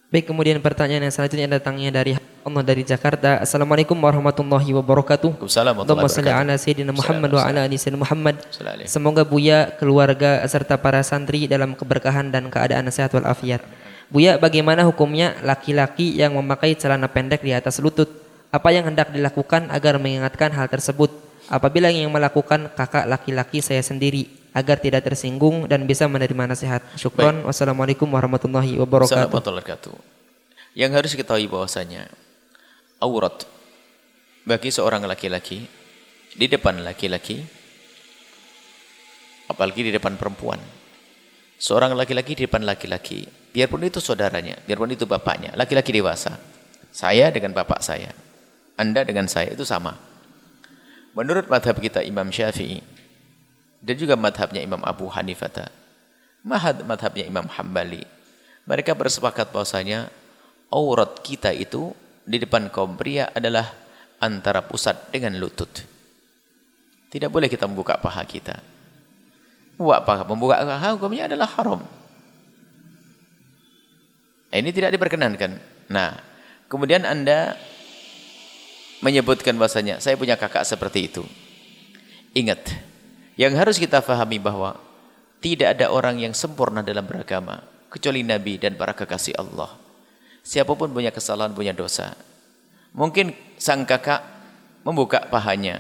Baik, kemudian pertanyaan yang selanjutnya datangnya dari Allah dari Jakarta. Assalamualaikum warahmatullahi wabarakatuh. Waalaikumsalam Allahumma shalli ala sayyidina Muhammad wa ala ali sayyidina Muhammad. Semoga Buya, keluarga serta para santri dalam keberkahan dan keadaan sehat walafiat. Buya, bagaimana hukumnya laki-laki yang memakai celana pendek di atas lutut? Apa yang hendak dilakukan agar mengingatkan hal tersebut? Apabila yang melakukan kakak laki-laki saya sendiri, agar tidak tersinggung dan bisa menerima nasihat. Syukron. Wassalamualaikum warahmatullahi wabarakatuh. Yang harus diketahui bahwasanya aurat bagi seorang laki-laki di depan laki-laki, apalagi di depan perempuan. Seorang laki-laki di depan laki-laki, biarpun itu saudaranya, biarpun itu bapaknya, laki-laki dewasa. Saya dengan bapak saya, Anda dengan saya itu sama. Menurut madhab kita Imam Syafi'i dan juga madhabnya Imam Abu Hanifah, madhabnya Imam Hambali, mereka bersepakat bahwasanya aurat kita itu di depan kaum pria adalah antara pusat dengan lutut. Tidak boleh kita membuka paha kita. Membuka paha hukumnya adalah haram. Ini tidak diperkenankan. Nah, kemudian Anda menyebutkan bahwasanya saya punya kakak seperti itu. Ingat, yang harus kita fahami bahwa tidak ada orang yang sempurna dalam beragama kecuali Nabi dan para kekasih Allah. Siapapun punya kesalahan, punya dosa. Mungkin sang kakak membuka pahanya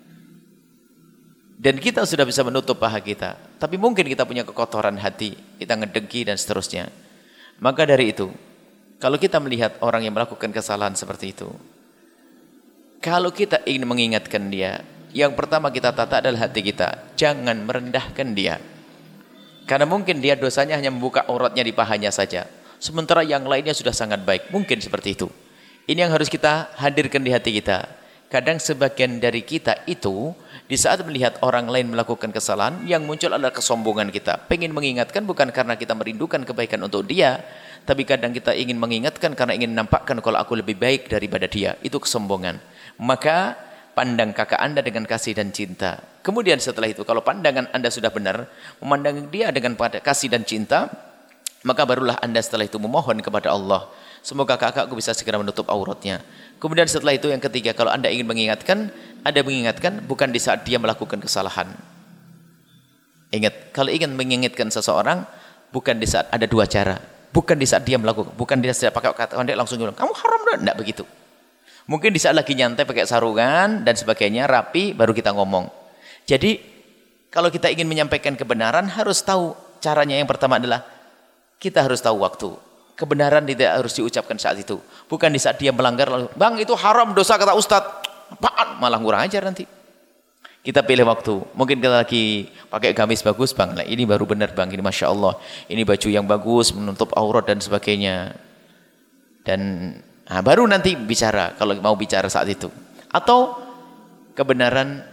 dan kita sudah bisa menutup paha kita, tapi mungkin kita punya kekotoran hati, kita ngedengki dan seterusnya. Maka dari itu, kalau kita melihat orang yang melakukan kesalahan seperti itu, kalau kita ingin mengingatkan dia, yang pertama kita tata adalah hati kita. Jangan merendahkan dia. Karena mungkin dia dosanya hanya membuka auratnya di pahanya saja. Sementara yang lainnya sudah sangat baik. Mungkin seperti itu. Ini yang harus kita hadirkan di hati kita. Kadang sebagian dari kita itu, di saat melihat orang lain melakukan kesalahan, yang muncul adalah kesombongan kita. Pengen mengingatkan bukan karena kita merindukan kebaikan untuk dia, tapi kadang kita ingin mengingatkan karena ingin menampakkan kalau aku lebih baik daripada dia. Itu kesombongan. Maka pandang kakak Anda dengan kasih dan cinta. Kemudian setelah itu, kalau pandangan Anda sudah benar, memandang dia dengan kasih dan cinta, maka barulah Anda setelah itu memohon kepada Allah, semoga kakakku bisa segera menutup auratnya. Kemudian setelah itu yang ketiga, kalau Anda ingin mengingatkan, Anda mengingatkan bukan di saat dia melakukan kesalahan. Ingat, kalau ingin mengingatkan seseorang, bukan di saat ada dua cara. Bukan di saat dia melakukan, bukan dia tidak pakai kata pendek langsung bilang, kamu haram dah, tidak begitu. Mungkin di saat lagi nyantai pakai sarungan dan sebagainya, rapi, baru kita ngomong. Jadi, kalau kita ingin menyampaikan kebenaran, harus tahu caranya. Yang pertama adalah, kita harus tahu waktu. Kebenaran tidak harus diucapkan saat itu. Bukan di saat dia melanggar, lalu, bang itu haram, dosa kata Ustadz. Apaan? Malah kurang ajar nanti. Kita pilih waktu. Mungkin kita lagi pakai gamis bagus, bang. Nah, ini baru benar bang, ini Masya Allah. Ini baju yang bagus, menutup aurat dan sebagainya. Dan nah, baru nanti bicara kalau mau bicara saat itu. Atau kebenaran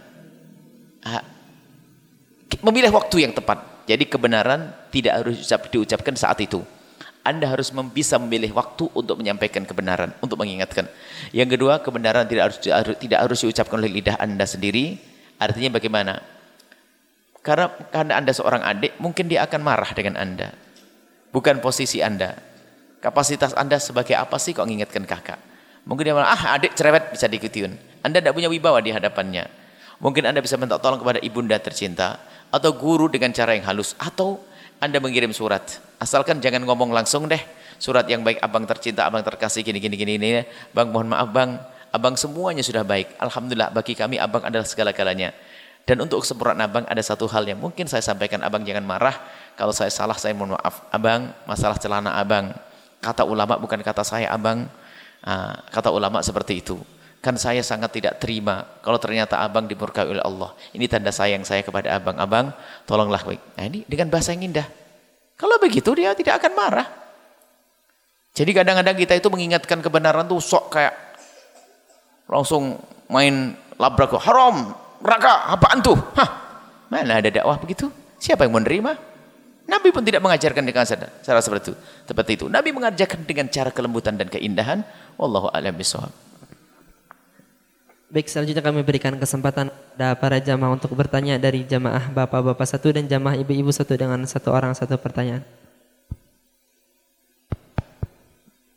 memilih waktu yang tepat. Jadi kebenaran tidak harus diucapkan saat itu. Anda harus bisa memilih waktu untuk menyampaikan kebenaran, untuk mengingatkan. Yang kedua, kebenaran tidak harus diucapkan oleh lidah Anda sendiri. Artinya bagaimana? Karena Anda seorang adik, mungkin dia akan marah dengan Anda. Bukan posisi Anda. Kapasitas Anda sebagai apa sih kok mengingatkan kakak? Mungkin dia malah, adik cerewet bisa diikutiun. Anda tidak punya wibawa di hadapannya. Mungkin Anda bisa minta tolong kepada ibunda tercinta, atau guru dengan cara yang halus, atau Anda mengirim surat. Asalkan jangan ngomong langsung deh. Surat yang baik, abang tercinta, abang terkasih, gini. Bang, mohon maaf bang, abang semuanya sudah baik. Alhamdulillah, bagi kami abang adalah segala-galanya. Dan untuk kesempurnaan abang ada satu hal yang mungkin saya sampaikan, abang jangan marah. Kalau saya salah, saya mohon maaf. Abang, masalah celana abang. Kata ulama bukan kata saya abang. Kata ulama seperti itu. Kan saya sangat tidak terima kalau ternyata abang dimurkai oleh Allah. Ini tanda sayang saya kepada abang. Abang, tolonglah baik. Nah ini dengan bahasa yang indah. Kalau begitu dia tidak akan marah. Jadi kadang-kadang kita itu mengingatkan kebenaran tuh sok kayak langsung main labrak. Haram, neraka, apaan tuh? Hah, mana ada dakwah begitu? Siapa yang menerima? Nabi pun tidak mengajarkan dengan cara seperti itu. Nabi mengajarkan dengan cara kelembutan dan keindahan. Wallahu a'lam bishawab. Baik, selanjutnya kami berikan kesempatan kepada para jamaah untuk bertanya dari jamaah bapak-bapak satu dan jamaah ibu-ibu satu dengan satu orang satu pertanyaan.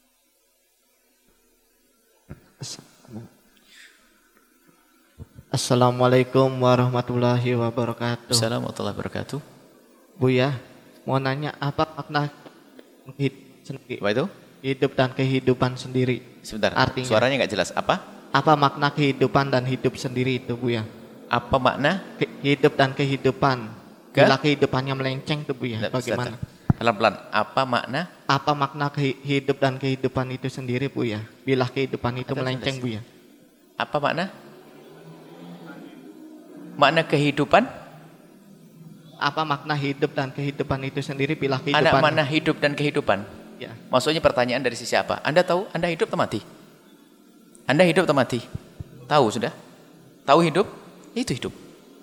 Assalamualaikum warahmatullahi wabarakatuh. Assalamualaikum warahmatullahi wabarakatuh. Buya, mau nanya apa makna hidup sendiri? Apa itu? Hidup dan kehidupan sendiri. Sebentar, Artinya, suaranya nggak jelas. Apa? apa makna kehidupan dan hidup sendiri itu, Buya? Apa makna? Hidup dan kehidupan. Bila kehidupannya melenceng tuh, Buya, bagaimana? Pelan-pelan. Apa makna? Apa makna hidup dan kehidupan itu sendiri, Buya? Bila kehidupan itu melenceng, Buya. Apa makna? Makna kehidupan? Apa makna hidup dan kehidupan itu sendiri bila kehidupan? Anak mana hidup dan kehidupan? Ya. Maksudnya pertanyaan dari sisi apa? Anda tahu? Anda hidup atau mati? Anda hidup atau mati? Tahu sudah? Tahu hidup? Itu hidup.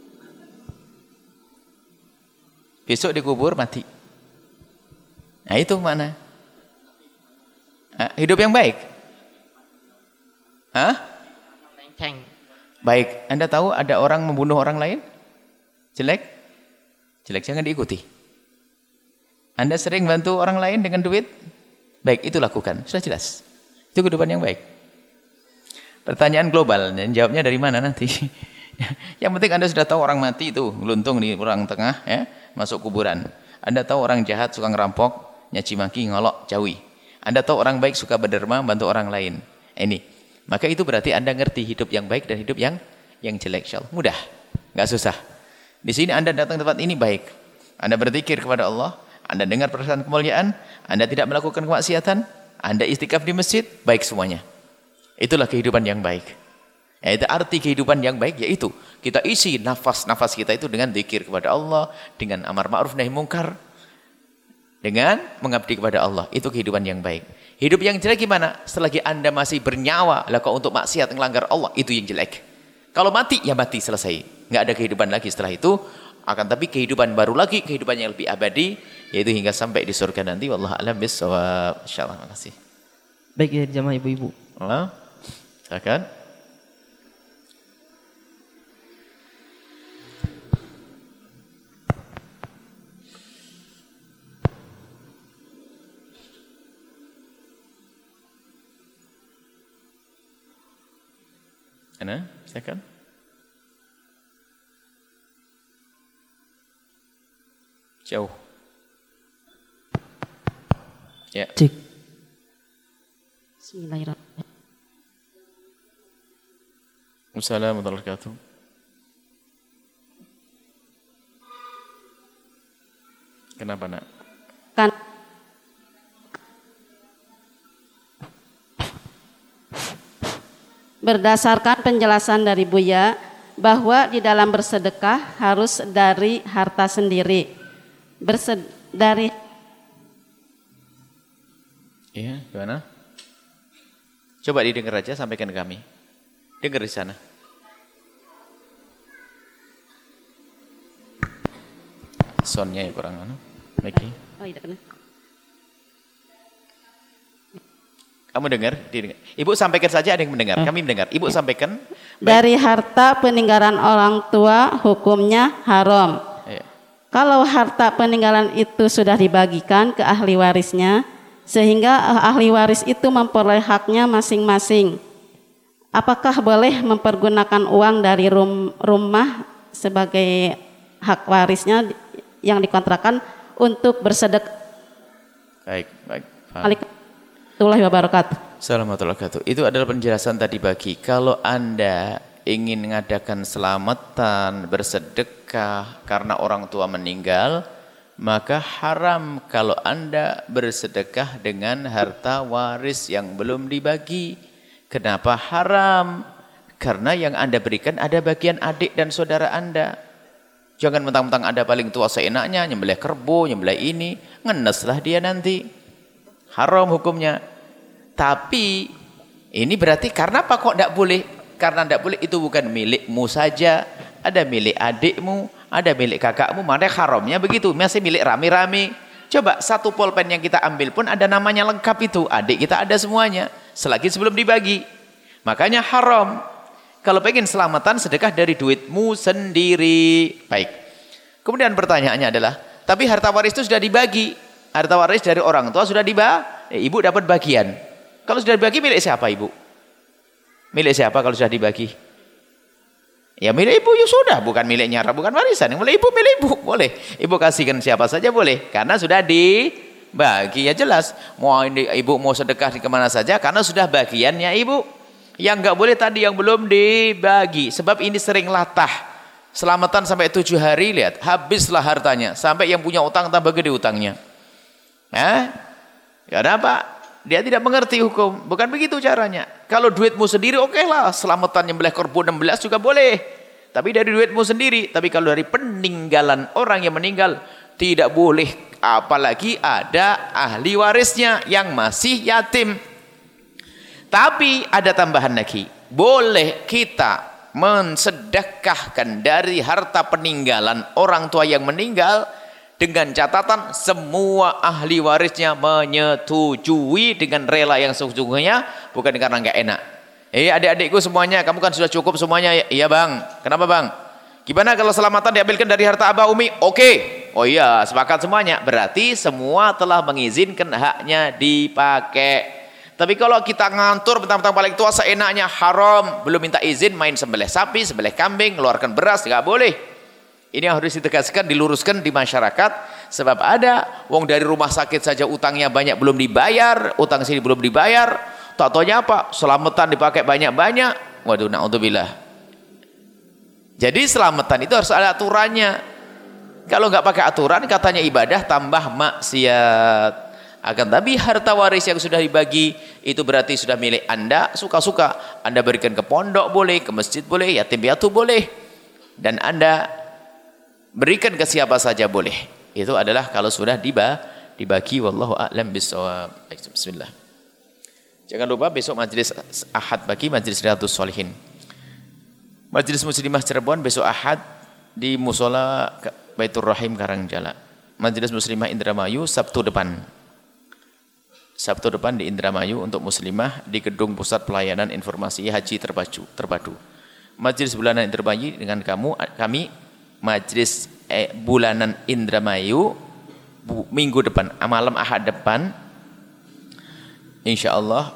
Besok dikubur mati. Nah itu mana? Hidup yang baik? Hah? Melenceng. Baik. Anda tahu ada orang membunuh orang lain? Jelek? Jelek jangan diikuti. Anda sering bantu orang lain dengan duit? Baik, itu lakukan. Sudah jelas. Itu kehidupan yang baik. Pertanyaan global, dan jawabnya dari mana nanti? Yang penting Anda sudah tahu orang mati itu, geluntung di orang tengah, ya, masuk kuburan. Anda tahu orang jahat suka ngerampok, nyaci maki, ngolok, jauhi. Anda tahu orang baik suka berderma, bantu orang lain. Ini. Maka itu berarti Anda ngerti hidup yang baik dan hidup yang jelek. Insyaallah mudah, nggak susah. Di sini Anda datang ke tempat ini baik. Anda berzikir kepada Allah, Anda dengar perkataan kemuliaan, Anda tidak melakukan kemaksiatan, Anda istikaf di masjid, baik semuanya. Itulah kehidupan yang baik. Itu arti kehidupan yang baik, yaitu kita isi nafas-nafas kita itu dengan zikir kepada Allah, dengan amar ma'ruf nahi mungkar, dengan mengabdi kepada Allah. Itu kehidupan yang baik. Hidup yang jelek gimana? Selagi Anda masih bernyawa, lah kau untuk maksiat melanggar Allah, itu yang jelek. Kalau mati, ya mati, selesai. Nggak ada kehidupan lagi setelah itu. Akan tapi kehidupan baru lagi, kehidupan yang lebih abadi, yaitu hingga sampai di surga nanti. Wallahu a'lam bishawab. Insyaallah, makasih. Baik ya jamaah ibu-ibu. Allah, silakan. Ana, silakan. Jauh. Ya. Cek. Bismillahirrahmanirrahim. Assalamualaikum warahmatullahi wabarakatuh. Kenapa nak? Kan berdasarkan penjelasan dari Buya bahwa di dalam bersedekah harus dari harta sendiri. Dari Iya, gimana? Coba didengar aja, sampaikan ke kami. Dengar di sana. Soundnya ya kurang anu. Miki. Oh, iya benar. Kamu dengar? Didengar. Ibu sampaikan saja, ada yang mendengar. Kami mendengar. Ibu sampaikan. Dari harta peninggalan orang tua hukumnya haram. Iya. Kalau harta peninggalan itu sudah dibagikan ke ahli warisnya, sehingga ahli waris itu memperoleh haknya masing-masing, apakah boleh mempergunakan uang dari rumah sebagai hak warisnya yang dikontrakan untuk bersedekah? Baik, baik. Waalaikumsalam wabarakatuh. Assalamualaikum warahmatullahi wabarakatuh. Itu adalah penjelasan tadi bagi. Kalau Anda ingin mengadakan selamatan, bersedekah karena orang tua meninggal, maka haram kalau Anda bersedekah dengan harta waris yang belum dibagi. Kenapa haram? Karena yang Anda berikan ada bagian adik dan saudara Anda. Jangan mentang-mentang Anda paling tua seenaknya, nyembelih kerbau, nyembelih ini, ngeneslah dia nanti. Haram hukumnya. Tapi ini berarti karena apa kok tidak boleh? Karena tidak boleh, itu bukan milikmu saja. Ada milik adikmu, ada milik kakakmu, mana haramnya begitu. Masih milik rame-rame. Coba satu pulpen yang kita ambil pun ada namanya lengkap itu. Adik kita ada semuanya. Selagi sebelum dibagi. Makanya haram. Kalau pengen selamatan, sedekah dari duitmu sendiri. Baik. Kemudian pertanyaannya adalah, tapi harta waris itu sudah dibagi. Harta waris dari orang tua sudah dibagi. Ibu dapat bagian. Kalau sudah dibagi, milik siapa ibu? Milik siapa kalau sudah dibagi? Ya milik ibu ya sudah, bukan miliknya, bukan warisan. Yang milik ibu, boleh. Ibu kasihkan siapa saja boleh, karena sudah dibagi, ya jelas. Mau ibu mau sedekah di kemana saja, karena sudah bagiannya ibu. Yang enggak boleh tadi yang belum dibagi, sebab ini sering latah. Selamatan sampai 7 hari, lihat, habislah hartanya, sampai yang punya utang tambah gede utangnya. Karena apa? Dia tidak mengerti hukum. Bukan begitu caranya. Kalau duitmu sendiri oke lah. Selamatan nyembelih korban 16 juga boleh. Tapi dari duitmu sendiri. Tapi kalau dari peninggalan orang yang meninggal, tidak boleh. Apalagi ada ahli warisnya yang masih yatim. Tapi ada tambahan lagi. Boleh kita mensedekahkan dari harta peninggalan orang tua yang meninggal, dengan catatan semua ahli warisnya menyetujui dengan rela yang sesungguhnya, bukan karena nggak enak. Adik-adikku semuanya, kamu kan sudah cukup semuanya. Iya bang, kenapa bang? Gimana kalau selamatan diambilkan dari harta abah umi? Oke. Oh iya, sepakat semuanya. Berarti semua telah mengizinkan haknya dipakai. Tapi kalau kita ngantur bentang-bentang paling tua seenaknya, haram, belum minta izin main sembelih sapi, sembelih kambing, keluarkan beras, nggak boleh. Ini yang harus ditegaskan, diluruskan di masyarakat. Sebab ada wong dari rumah sakit saja utangnya banyak belum dibayar, utang sini belum dibayar. Tak-taunya apa? Selamatan dipakai banyak-banyak. Waduh, na'udzubillah. Jadi selamatan itu harus ada aturannya. Kalau nggak pakai aturan, katanya ibadah tambah maksiat. Akan tapi harta waris yang sudah dibagi itu berarti sudah milik Anda, suka-suka. Anda berikan ke pondok boleh, ke masjid boleh, yatim piatu boleh. Dan Anda berikan ke siapa saja boleh. Itu adalah kalau sudah dibagi. Wallahu a'lam bishawab. Bismillah. Jangan lupa besok majelis Ahad bagi majelis Riyadhus Shalihin. Majelis Muslimah Cirebon besok Ahad di Musola Baitur Rahim Karangjala. Majelis Muslimah Indramayu Sabtu depan. Sabtu depan di Indramayu untuk Muslimah di Gedung Pusat Pelayanan Informasi Haji Terpadu. Majelis bulanan Indramayu dengan kami Majlis bulanan Indramayu minggu depan, malam Ahad depan, insyaallah.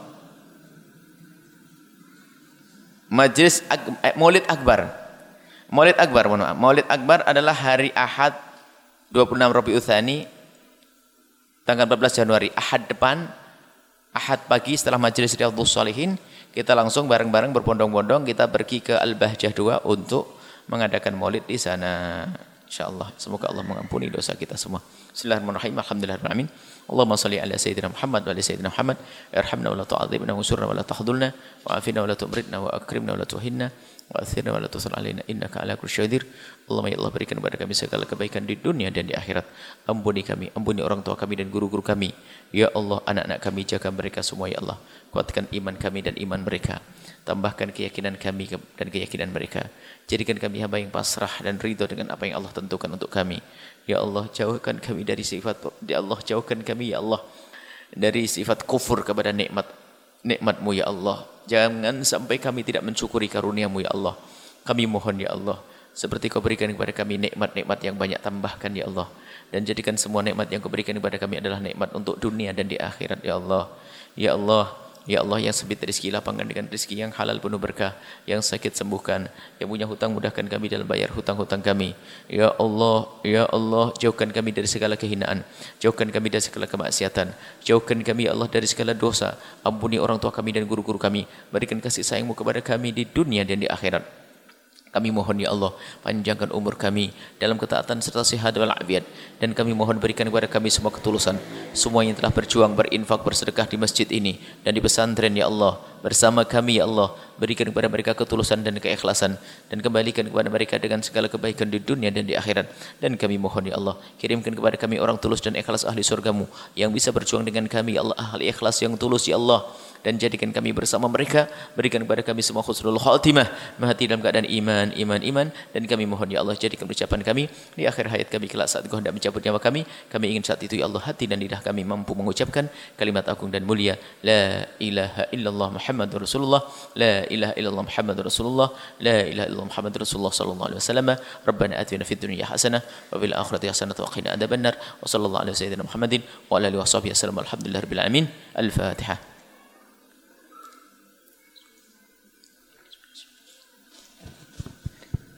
Majlis Maulid Akbar. Maulid Akbar adalah hari Ahad 26 Rabiul Tsani tanggal 14 Januari, Ahad depan, Ahad pagi setelah majelis Riyadhus Shalihin, kita langsung bareng-bareng berbondong-bondong kita pergi ke Al-Bahjah 2 untuk mengadakan maulid di sana. Insyaallah semoga Allah mengampuni dosa kita semua. Bismillahirrahmanirrahim. Alhamdulillahirabbil alamin. Allahumma shalli ala sayyidina Muhammad wa ala sayyidina Muhammad. Irhamna wa la tu'adzibna wa surna wa la tahdhulna wa afina wa la tu'ridna wa akrimna wa la tuhinna wa athirna wa la tusal alaina innaka ala kulli syai'in qadir. Allahumma ya Allah berikan kepada kami segala kebaikan di dunia dan di akhirat. Ampuni kami, ampuni orang tua kami dan guru-guru kami. Ya Allah, anak-anak kami jaga mereka semua ya Allah. Kuatkan iman kami dan iman mereka. Tambahkan keyakinan kami dan keyakinan mereka. Jadikan kami hamba yang pasrah dan ridho dengan apa yang Allah tentukan untuk kami. Ya Allah, jauhkan kami dari sifat, ya Allah, jauhkan kami ya Allah dari sifat kufur kepada nikmat-Mu ya Allah. Jangan sampai kami tidak mensyukuri karunia-Mu ya Allah. Kami mohon ya Allah, seperti Kau berikan kepada kami nikmat-nikmat yang banyak, tambahkan ya Allah. Dan jadikan semua nikmat yang Kau berikan kepada kami adalah nikmat untuk dunia dan di akhirat ya Allah. Ya Allah, ya Allah, yang sempit rezeki lapangkan dengan rezeki yang halal penuh berkah, yang sakit sembuhkan, yang punya hutang mudahkan kami dalam bayar hutang-hutang kami. Ya Allah, jauhkan kami dari segala kehinaan, jauhkan kami dari segala kemaksiatan, jauhkan kami ya Allah dari segala dosa. Ampuni orang tua kami dan guru-guru kami, berikan kasih sayang-Mu kepada kami di dunia dan di akhirat. Kami mohon ya Allah, panjangkan umur kami dalam ketaatan serta sehat walafiat. Dan kami mohon berikan kepada kami semua ketulusan. Semua yang telah berjuang, berinfak, bersedekah di masjid ini dan di pesantren ya Allah, bersama kami ya Allah, berikan kepada mereka ketulusan dan keikhlasan. Dan kembalikan kepada mereka dengan segala kebaikan di dunia dan di akhirat. Dan kami mohon ya Allah, kirimkan kepada kami orang tulus dan ikhlas ahli surga-Mu yang bisa berjuang dengan kami ya Allah, ahli ikhlas yang tulus ya Allah. Dan jadikan kami bersama mereka, berikan kepada kami semua husnul khatimah, mati dalam keadaan iman. Dan kami mohon ya Allah, jadikan ucapan kami di akhir hayat kami kelak saat Engkau hendak mencabut nyawa kami ingin saat itu ya Allah hati dan lidah kami mampu mengucapkan kalimat agung dan mulia, la ilaha illallah Muhammadur Rasulullah, la ilaha illallah Muhammadur Rasulullah, la ilaha illallah Muhammadur Rasulullah sallallahu alaihi wasallam. Rabbana atina fid dunya hasanah wa fil akhirati hasanah wa qina adzabannar. Wa sallallahu alaihi sayyidina Muhammadin wa ala alihi washabihi wasallam. Alhamdulillahirabbil alamin. Al-Fatihah.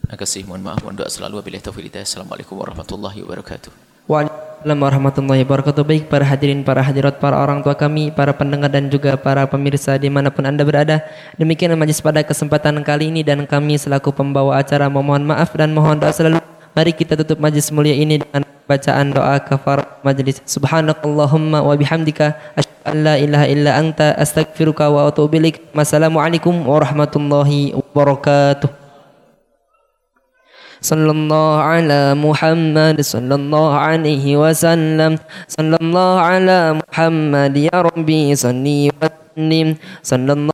kasih, mohon maaf, mohon doa selalu. Wabillahi taufiq hidayah. Assalamualaikum warahmatullahi wabarakatuh. Waalaikumsalam warahmatullahi wabarakatuh. Baik para hadirin, para hadirat, para orang tua kami, para pendengar dan juga para pemirsa dimanapun Anda berada. Demikian majlis pada kesempatan kali ini dan kami selaku pembawa acara memohon maaf dan mohon doa selalu. Mari kita tutup majlis mulia ini dengan bacaan doa kafarat majlis. Subhanakallahumma wa bihamdika asyhadu an la ilaha illa anta astaghfiruka wa atubu ilaik. Wassalamualaikum warahmatullahi wabarakatuh. Sallallahu ala Muhammad sallallahu alaihi wasallam. Sallallahu ala Muhammad ya Rabbi salli wa sallim. Sallallahu